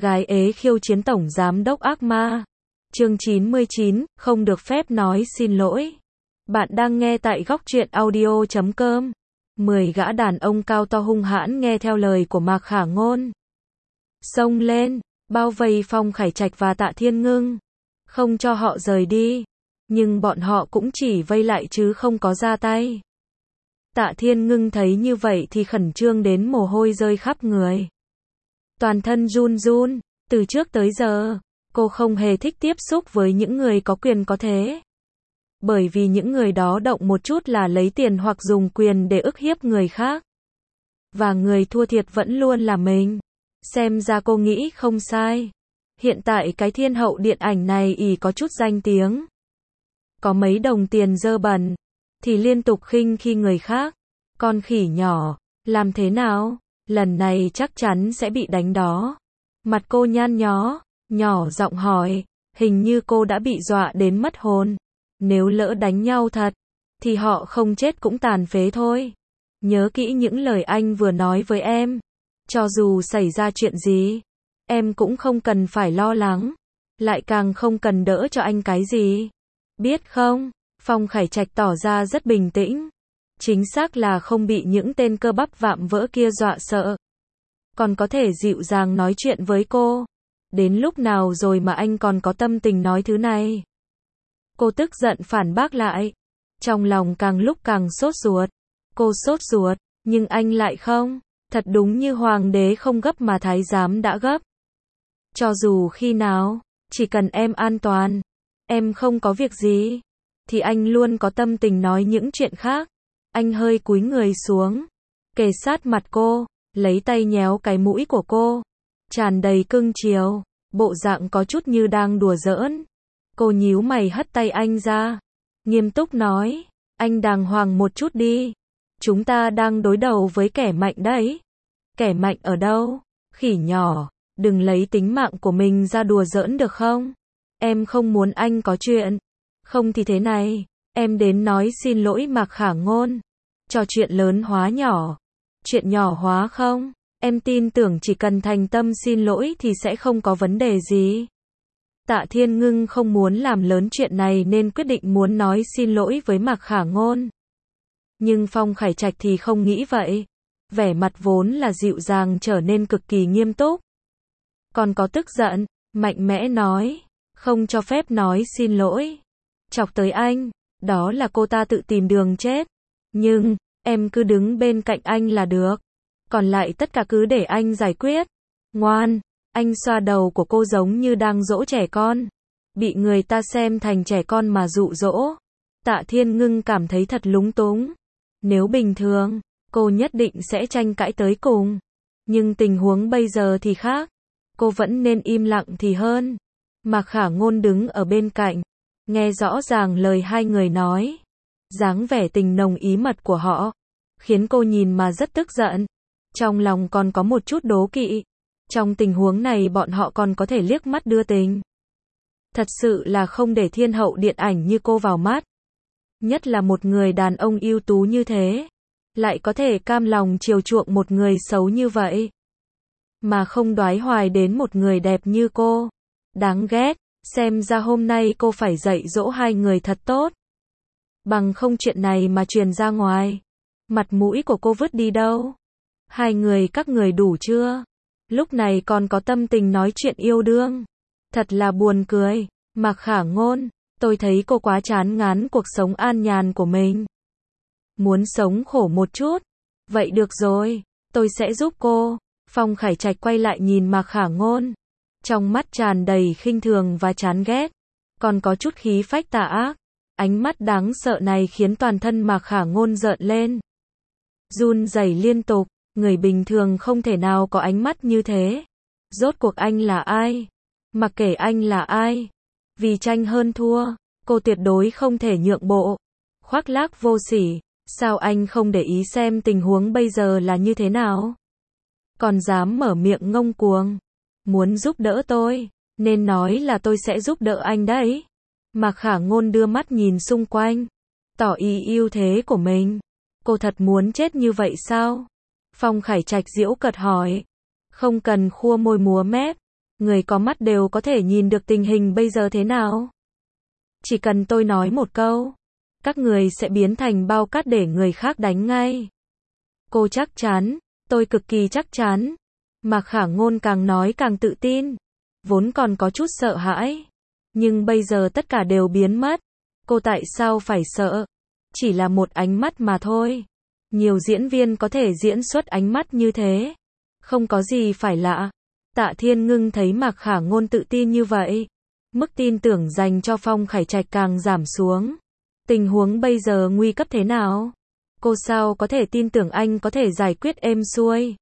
Gái ế khiêu chiến tổng giám đốc ác ma. Chương 99, không được phép nói xin lỗi. Bạn đang nghe tại Góc Truyện Audio.com. 10 gã đàn ông cao to hung hãn nghe theo lời của Mạc Khả Ngôn. Xông lên, bao vây Phong Khải Trạch và Tạ Thiên Ngưng. Không cho họ rời đi. Nhưng bọn họ cũng chỉ vây lại chứ không có ra tay. Tạ Thiên Ngưng thấy như vậy thì khẩn trương đến mồ hôi rơi khắp người. Toàn thân run run, từ trước tới giờ, cô không hề thích tiếp xúc với những người có quyền có thế. Bởi vì những người đó động một chút là lấy tiền hoặc dùng quyền để ức hiếp người khác. Và người thua thiệt vẫn luôn là mình. Xem ra cô nghĩ không sai. Hiện tại cái thiên hậu điện ảnh này ỷ có chút danh tiếng. Có mấy đồng tiền dơ bẩn, thì liên tục khinh khi người khác. Con khỉ nhỏ, làm thế nào? Lần này chắc chắn sẽ bị đánh đó. Mặt cô nhăn nhó, nhỏ giọng hỏi, hình như cô đã bị dọa đến mất hồn. Nếu lỡ đánh nhau thật, thì họ không chết cũng tàn phế thôi. Nhớ kỹ những lời anh vừa nói với em. Cho dù xảy ra chuyện gì, em cũng không cần phải lo lắng. Lại càng không cần đỡ cho anh cái gì. Biết không? Phong Khải Trạch tỏ ra rất bình tĩnh. Chính xác là không bị những tên cơ bắp vạm vỡ kia dọa sợ. Còn có thể dịu dàng nói chuyện với cô. Đến lúc nào rồi mà anh còn có tâm tình nói thứ này? Cô tức giận phản bác lại. Trong lòng càng lúc càng sốt ruột. Cô sốt ruột, nhưng anh lại không. Thật đúng như hoàng đế không gấp mà thái giám đã gấp. Cho dù khi nào, chỉ cần em an toàn, em không có việc gì, thì anh luôn có tâm tình nói những chuyện khác. Anh hơi cúi người xuống, kề sát mặt cô, lấy tay nhéo cái mũi của cô, tràn đầy cưng chiều, bộ dạng có chút như đang đùa giỡn. Cô nhíu mày hất tay anh ra, nghiêm túc nói, anh đàng hoàng một chút đi. Chúng ta đang đối đầu với kẻ mạnh đấy. Kẻ mạnh ở đâu? Khỉ nhỏ, đừng lấy tính mạng của mình ra đùa giỡn được không? Em không muốn anh có chuyện. Không thì thế này, em đến nói xin lỗi Mạc Khả Ngôn. Cho chuyện lớn hóa nhỏ. Chuyện nhỏ hóa không? Em tin tưởng chỉ cần thành tâm xin lỗi thì sẽ không có vấn đề gì. Tạ Thiên Ngưng không muốn làm lớn chuyện này nên quyết định muốn nói xin lỗi với Mạc Khả Ngôn. Nhưng Phong Khải Trạch thì không nghĩ vậy. Vẻ mặt vốn là dịu dàng trở nên cực kỳ nghiêm túc. Còn có tức giận, mạnh mẽ nói, không cho phép nói xin lỗi. Chọc tới anh, đó là cô ta tự tìm đường chết. Nhưng, em cứ đứng bên cạnh anh là được. Còn lại tất cả cứ để anh giải quyết. Ngoan, anh xoa đầu của cô giống như đang dỗ trẻ con. Bị người ta xem thành trẻ con mà dụ dỗ. Tạ Thiên Ngưng cảm thấy thật lúng túng. Nếu bình thường, cô nhất định sẽ tranh cãi tới cùng. Nhưng tình huống bây giờ thì khác. Cô vẫn nên im lặng thì hơn. Mạc Khả Ngôn đứng ở bên cạnh, nghe rõ ràng lời hai người nói. Dáng vẻ tình nồng ý mật của họ, khiến cô nhìn mà rất tức giận. Trong lòng còn có một chút đố kỵ. Trong tình huống này bọn họ còn có thể liếc mắt đưa tình. Thật sự là không để thiên hậu điện ảnh như cô vào mắt. Nhất là một người đàn ông ưu tú như thế. Lại có thể cam lòng chiều chuộng một người xấu như vậy. Mà không đoái hoài đến một người đẹp như cô. Đáng ghét, xem ra hôm nay cô phải dạy dỗ hai người thật tốt. Bằng không chuyện này mà truyền ra ngoài. Mặt mũi của cô vứt đi đâu? Hai người các người đủ chưa? Lúc này còn có tâm tình nói chuyện yêu đương. Thật là buồn cười. Mạc Khả Ngôn, tôi thấy cô quá chán ngán cuộc sống an nhàn của mình. Muốn sống khổ một chút. Vậy được rồi, tôi sẽ giúp cô. Phong Khải Trạch quay lại nhìn Mạc Khả Ngôn. Trong mắt tràn đầy khinh thường và chán ghét. Còn có chút khí phách tà ác. Ánh mắt đáng sợ này khiến toàn thân Mạc Khả Ngôn rợn lên. Run rẩy liên tục. Người bình thường không thể nào có ánh mắt như thế. Rốt cuộc anh là ai? Mặc kệ anh là ai. Vì tranh hơn thua, cô tuyệt đối không thể nhượng bộ. Khoác lác vô sỉ. Sao anh không để ý xem tình huống bây giờ là như thế nào? Còn dám mở miệng ngông cuồng. Muốn giúp đỡ tôi, nên nói là tôi sẽ giúp đỡ anh đấy. Mạc Khả Ngôn đưa mắt nhìn xung quanh, tỏ ý ưu thế của mình. Cô thật muốn chết như vậy sao? Phong Khải Trạch giễu cợt hỏi. Không cần khua môi múa mép. Người có mắt đều có thể nhìn được tình hình bây giờ thế nào. Chỉ cần tôi nói một câu, các người sẽ biến thành bao cát để người khác đánh ngay. Cô chắc chắn, tôi cực kỳ chắc chắn. Mạc Khả Ngôn càng nói càng tự tin, vốn còn có chút sợ hãi, nhưng bây giờ tất cả đều biến mất. Cô tại sao phải sợ? Chỉ là một ánh mắt mà thôi. Nhiều diễn viên có thể diễn xuất ánh mắt như thế, không có gì phải lạ. Tạ Thiên Ngưng thấy Mạc Khả Ngôn tự tin như vậy, mức tin tưởng dành cho Phong Khải Trạch càng giảm xuống. Tình huống bây giờ nguy cấp thế nào? Cô sao có thể tin tưởng anh có thể giải quyết êm xuôi?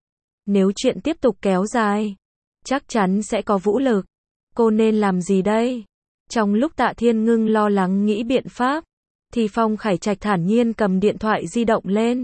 Nếu chuyện tiếp tục kéo dài, chắc chắn sẽ có vũ lực. Cô nên làm gì đây? Trong lúc Tạ Thiên Ngưng lo lắng nghĩ biện pháp, thì Phong Khải Trạch thản nhiên cầm điện thoại di động lên.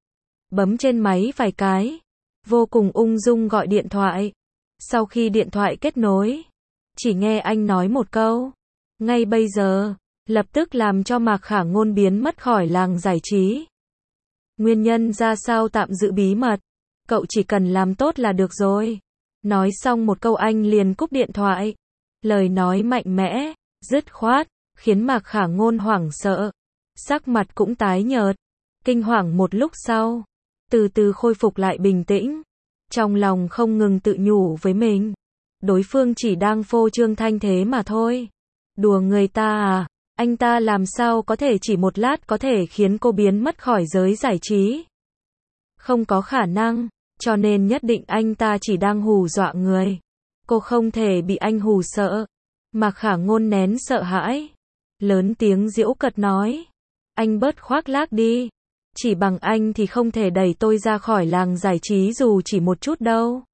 Bấm trên máy vài cái, vô cùng ung dung gọi điện thoại. Sau khi điện thoại kết nối, chỉ nghe anh nói một câu, ngay bây giờ, lập tức làm cho Mạc Khả Ngôn biến mất khỏi làng giải trí. Nguyên nhân ra sao tạm giữ bí mật, cậu chỉ cần làm tốt là được rồi. Nói xong một câu anh liền cúp điện thoại. Lời nói mạnh mẽ, dứt khoát, khiến Mạc Khả Ngôn hoảng sợ. Sắc mặt cũng tái nhợt, kinh hoàng một lúc sau, từ từ khôi phục lại bình tĩnh. Trong lòng không ngừng tự nhủ với mình, đối phương chỉ đang phô trương thanh thế mà thôi. Đùa người ta à, anh ta làm sao có thể chỉ một lát có thể khiến cô biến mất khỏi giới giải trí. Không có khả năng, cho nên nhất định anh ta chỉ đang hù dọa người. Cô không thể bị anh hù sợ. Mạc Khả Ngôn nén sợ hãi, lớn tiếng giễu cợt nói, anh bớt khoác lác đi. Chỉ bằng anh thì không thể đẩy tôi ra khỏi làng giải trí dù chỉ một chút đâu.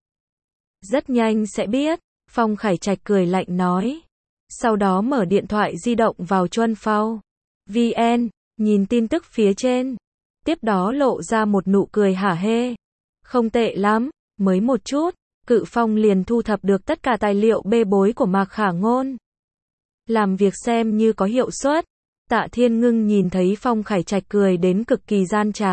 Rất nhanh sẽ biết, Phong Khải Trạch cười lạnh nói. Sau đó mở điện thoại di động vào Chuân Phao VN, nhìn tin tức phía trên. Tiếp đó lộ ra một nụ cười hả hê. Không tệ lắm, mới một chút, Cự Phong liền thu thập được tất cả tài liệu bê bối của Mạc Khả Ngôn. Làm việc xem như có hiệu suất. Tạ Thiên Ngưng nhìn thấy Phong Khải Trạch cười đến cực kỳ gian trá,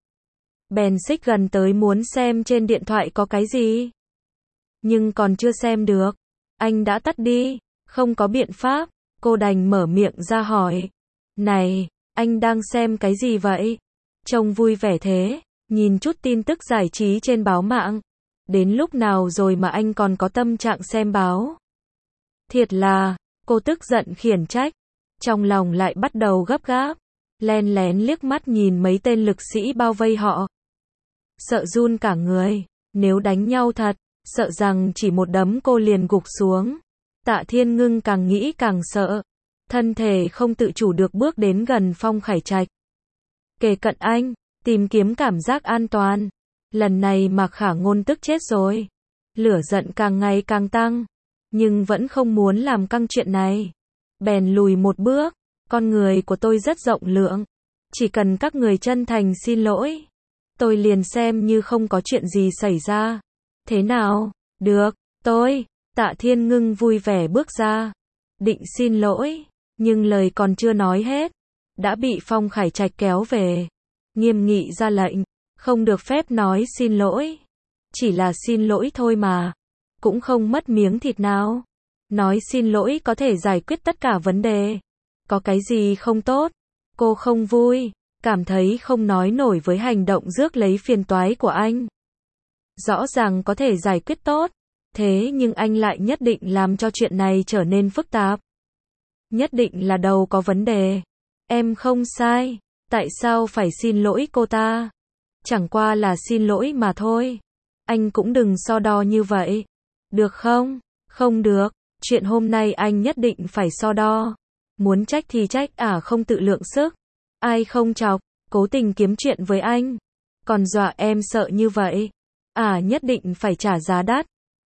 bèn xích gần tới muốn xem trên điện thoại có cái gì. Nhưng còn chưa xem được, anh đã tắt đi. Không có biện pháp, cô đành mở miệng ra hỏi. Này, anh đang xem cái gì vậy? Trông vui vẻ thế, nhìn chút tin tức giải trí trên báo mạng. Đến lúc nào rồi mà anh còn có tâm trạng xem báo? Thiệt là, cô tức giận khiển trách. Trong lòng lại bắt đầu gấp gáp, len lén liếc mắt nhìn mấy tên lực sĩ bao vây họ. Sợ run cả người, nếu đánh nhau thật, sợ rằng chỉ một đấm cô liền gục xuống. Tạ Thiên Ngưng càng nghĩ càng sợ, thân thể không tự chủ được bước đến gần Phong Khải Trạch. Kề cận anh, tìm kiếm cảm giác an toàn. Lần này Mạc Khả Ngôn tức chết rồi. Lửa giận càng ngày càng tăng, nhưng vẫn không muốn làm căng chuyện này. Bèn lùi một bước, con người của tôi rất rộng lượng. Chỉ cần các người chân thành xin lỗi, tôi liền xem như không có chuyện gì xảy ra. Thế nào? Được, Tạ Thiên Ngưng vui vẻ bước ra, định xin lỗi, nhưng lời còn chưa nói hết, đã bị Phong Khải Trạch kéo về, nghiêm nghị ra lệnh, không được phép nói xin lỗi. Chỉ là xin lỗi thôi mà, cũng không mất miếng thịt nào. Nói xin lỗi có thể giải quyết tất cả vấn đề. Có cái gì không tốt? Cô không vui, cảm thấy không nói nổi với hành động rước lấy phiền toái của anh. Rõ ràng có thể giải quyết tốt, thế nhưng anh lại nhất định làm cho chuyện này trở nên phức tạp. Nhất định là đầu có vấn đề. Em không sai, tại sao phải xin lỗi cô ta? Chẳng qua là xin lỗi mà thôi. Anh cũng đừng so đo như vậy. Được không? Không được, chuyện hôm nay anh nhất định phải so đo. Muốn trách thì trách không tự lượng sức. Ai không chọc, cố tình kiếm chuyện với anh. Còn dọa em sợ như vậy. Nhất định phải trả giá đắt.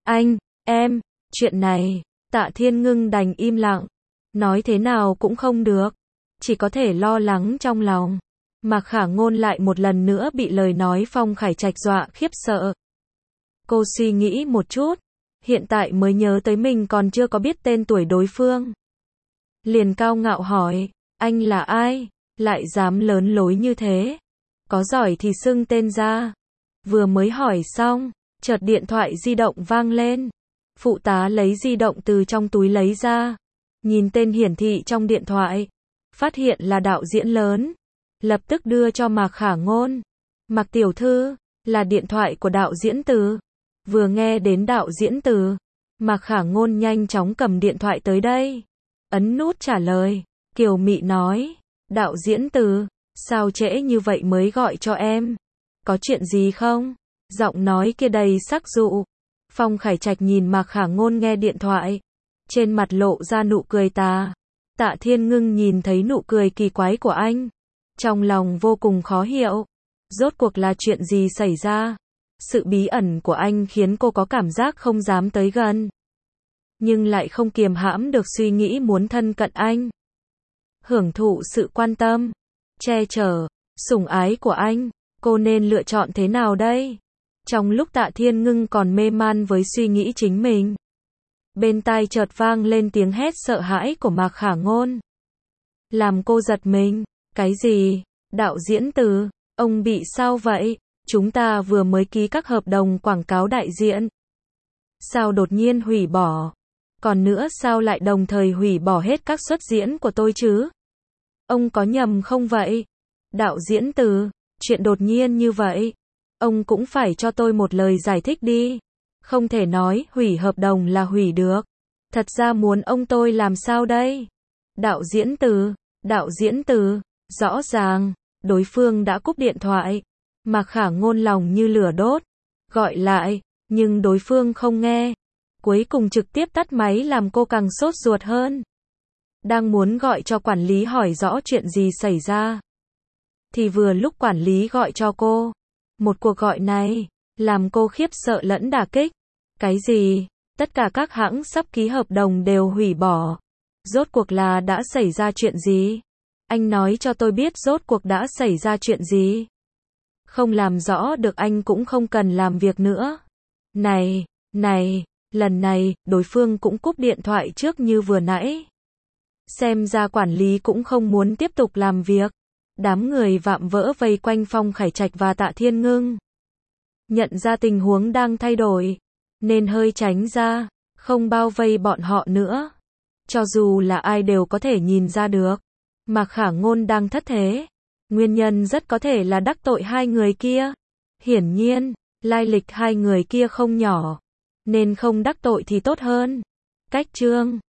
Chuyện này, Tạ Thiên Ngưng đành im lặng. Nói thế nào cũng không được. Chỉ có thể lo lắng trong lòng. Mạc Khả Ngôn lại một lần nữa bị lời nói Phong Khải Trạch dọa khiếp sợ. Cô suy nghĩ một chút, hiện tại mới nhớ tới mình còn chưa có biết tên tuổi đối phương. Liền cao ngạo hỏi, anh là ai, lại dám lớn lối như thế? Có giỏi thì xưng tên ra. Vừa mới hỏi xong, chợt điện thoại di động vang lên. Phụ tá lấy di động từ trong túi lấy ra. Nhìn tên hiển thị trong điện thoại. Phát hiện là đạo diễn lớn. Lập tức đưa cho Mạc Khả Ngôn. Mạc tiểu thư, là điện thoại của đạo diễn Từ. Vừa nghe đến đạo diễn Từ, Mạc Khả Ngôn nhanh chóng cầm điện thoại tới đây. Ấn nút trả lời. Kiều Mị nói. Đạo diễn Từ, sao trễ như vậy mới gọi cho em? Có chuyện gì không? Giọng nói kia đầy sắc dụ. Phong Khải Trạch nhìn Mạc Khả Ngôn nghe điện thoại. Trên mặt lộ ra nụ cười tà. Tạ Thiên Ngưng nhìn thấy nụ cười kỳ quái của anh. Trong lòng vô cùng khó hiểu. Rốt cuộc là chuyện gì xảy ra? Sự bí ẩn của anh khiến cô có cảm giác không dám tới gần. Nhưng lại không kiềm hãm được suy nghĩ muốn thân cận anh. Hưởng thụ sự quan tâm, che chở, sủng ái của anh. Cô nên lựa chọn thế nào đây? Trong lúc Tạ Thiên Ngưng còn mê man với suy nghĩ chính mình, bên tai chợt vang lên tiếng hét sợ hãi của Mạc Khả Ngôn. Làm cô giật mình. Cái gì? Đạo diễn Từ, ông bị sao vậy? Chúng ta vừa mới ký các hợp đồng quảng cáo đại diện. Sao đột nhiên hủy bỏ? Còn nữa sao lại đồng thời hủy bỏ hết các suất diễn của tôi chứ? Ông có nhầm không vậy? Đạo diễn Từ, chuyện đột nhiên như vậy. Ông cũng phải cho tôi một lời giải thích đi. Không thể nói hủy hợp đồng là hủy được. Thật ra muốn ông tôi làm sao đây? Đạo diễn Từ, rõ ràng, đối phương đã cúp điện thoại. Mạc Khả Ngôn lòng như lửa đốt. Gọi lại, nhưng đối phương không nghe. Cuối cùng trực tiếp tắt máy làm cô càng sốt ruột hơn. Đang muốn gọi cho quản lý hỏi rõ chuyện gì xảy ra. Thì vừa lúc quản lý gọi cho cô. Một cuộc gọi này, làm cô khiếp sợ lẫn đả kích. Cái gì? Tất cả các hãng sắp ký hợp đồng đều hủy bỏ. Rốt cuộc là đã xảy ra chuyện gì? Anh nói cho tôi biết rốt cuộc đã xảy ra chuyện gì. Không làm rõ được anh cũng không cần làm việc nữa. Này, lần này, đối phương cũng cúp điện thoại trước như vừa nãy. Xem ra quản lý cũng không muốn tiếp tục làm việc. Đám người vạm vỡ vây quanh Phong Khải Trạch và Tạ Thiên Ngưng. Nhận ra tình huống đang thay đổi, nên hơi tránh ra, không bao vây bọn họ nữa. Cho dù là ai đều có thể nhìn ra được. Mạc Khả Ngôn đang thất thế. Nguyên nhân rất có thể là đắc tội hai người kia. Hiển nhiên, lai lịch hai người kia không nhỏ. Nên không đắc tội thì tốt hơn. Cách chương